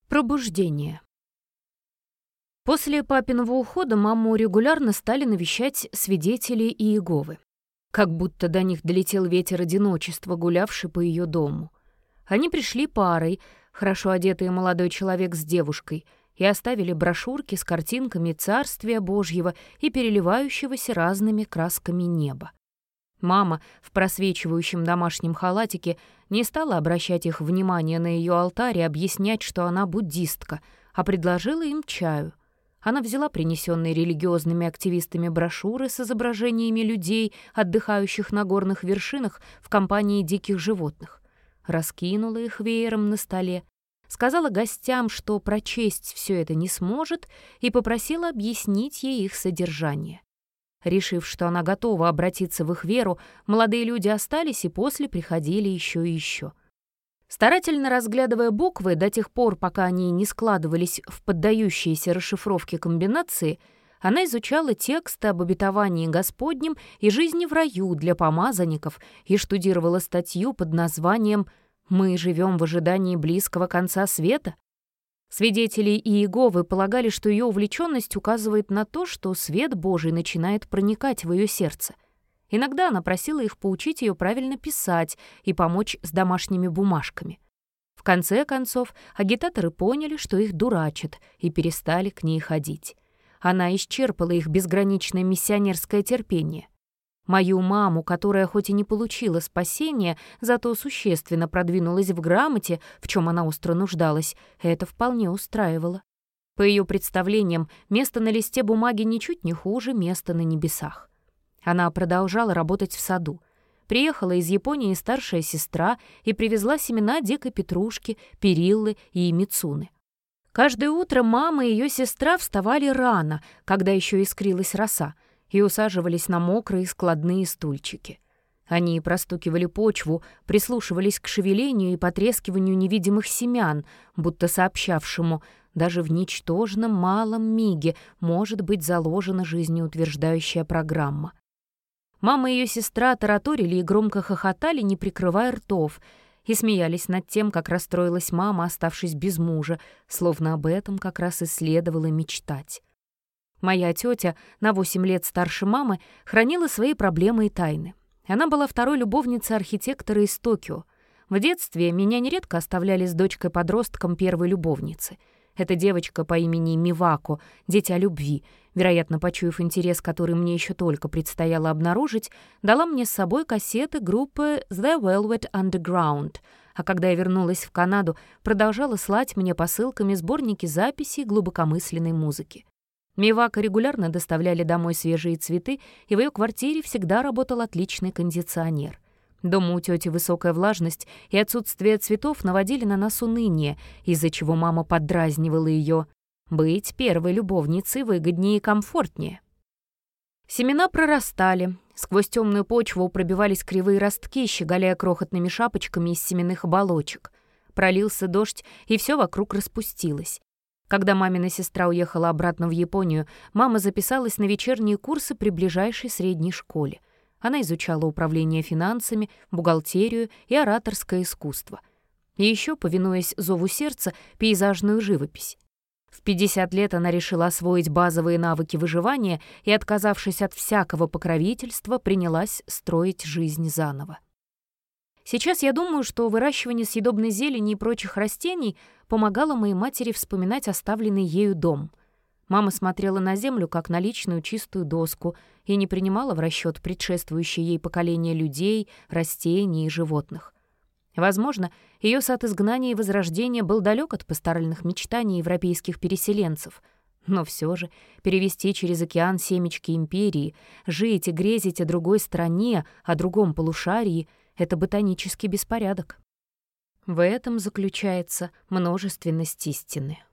Пробуждение. После папиного ухода маму регулярно стали навещать свидетели Иеговы. Как будто до них долетел ветер одиночества, гулявший по ее дому. Они пришли парой, хорошо одетый молодой человек с девушкой, и оставили брошюрки с картинками Царствия Божьего и переливающегося разными красками неба. Мама в просвечивающем домашнем халатике не стала обращать их внимание на ее алтарь и объяснять, что она буддистка, а предложила им чаю. Она взяла принесенные религиозными активистами брошюры с изображениями людей, отдыхающих на горных вершинах в компании диких животных, раскинула их веером на столе, сказала гостям, что прочесть все это не сможет, и попросила объяснить ей их содержание. Решив, что она готова обратиться в их веру, молодые люди остались и после приходили еще и еще. Старательно разглядывая буквы до тех пор, пока они не складывались в поддающиеся расшифровке комбинации, она изучала тексты об обетовании Господнем и жизни в раю для помазанников и штудировала статью под названием «Мы живем в ожидании близкого конца света». Свидетели Иеговы полагали, что ее увлеченность указывает на то, что свет Божий начинает проникать в ее сердце. Иногда она просила их поучить ее правильно писать и помочь с домашними бумажками. В конце концов, агитаторы поняли, что их дурачат, и перестали к ней ходить. Она исчерпала их безграничное миссионерское терпение. Мою маму, которая хоть и не получила спасения, зато существенно продвинулась в грамоте, в чем она остро нуждалась, это вполне устраивало. По ее представлениям, место на листе бумаги ничуть не хуже места на небесах. Она продолжала работать в саду. Приехала из Японии старшая сестра и привезла семена дикой петрушки, периллы и мицуны. Каждое утро мама и ее сестра вставали рано, когда еще искрилась роса, и усаживались на мокрые складные стульчики. Они простукивали почву, прислушивались к шевелению и потрескиванию невидимых семян, будто сообщавшему, даже в ничтожном малом миге может быть заложена жизнеутверждающая программа. Мама и ее сестра тараторили и громко хохотали, не прикрывая ртов, и смеялись над тем, как расстроилась мама, оставшись без мужа, словно об этом как раз и следовало мечтать. Моя тетя, на 8 лет старше мамы, хранила свои проблемы и тайны. Она была второй любовницей архитектора из Токио. В детстве меня нередко оставляли с дочкой-подростком первой любовницы. Эта девочка по имени Мивако, дитя любви, вероятно, почуяв интерес, который мне еще только предстояло обнаружить, дала мне с собой кассеты группы The Velvet Underground, а когда я вернулась в Канаду, продолжала слать мне посылками сборники записей глубокомысленной музыки. Мивако регулярно доставляли домой свежие цветы, и в ее квартире всегда работал отличный кондиционер. Дома у тети высокая влажность и отсутствие цветов наводили на нас уныние, из-за чего мама поддразнивала ее. Быть первой любовницей выгоднее и комфортнее. Семена прорастали. Сквозь темную почву пробивались кривые ростки, щеголяя крохотными шапочками из семенных оболочек. Пролился дождь, и все вокруг распустилось. Когда мамина сестра уехала обратно в Японию, мама записалась на вечерние курсы при ближайшей средней школе. Она изучала управление финансами, бухгалтерию и ораторское искусство. И еще, повинуясь зову сердца, пейзажную живопись. В 50 лет она решила освоить базовые навыки выживания и, отказавшись от всякого покровительства, принялась строить жизнь заново. Сейчас я думаю, что выращивание съедобной зелени и прочих растений помогало моей матери вспоминать оставленный ею дом. Мама смотрела на землю, как на личную чистую доску, и не принимала в расчет предшествующее ей поколение людей, растений и животных. Возможно, ее сад изгнания и возрождения был далек от пасторальных мечтаний европейских переселенцев, но все же перевести через океан семечки империи, жить и грезить о другой стране, о другом полушарии — это ботанический беспорядок. В этом заключается множественность истины.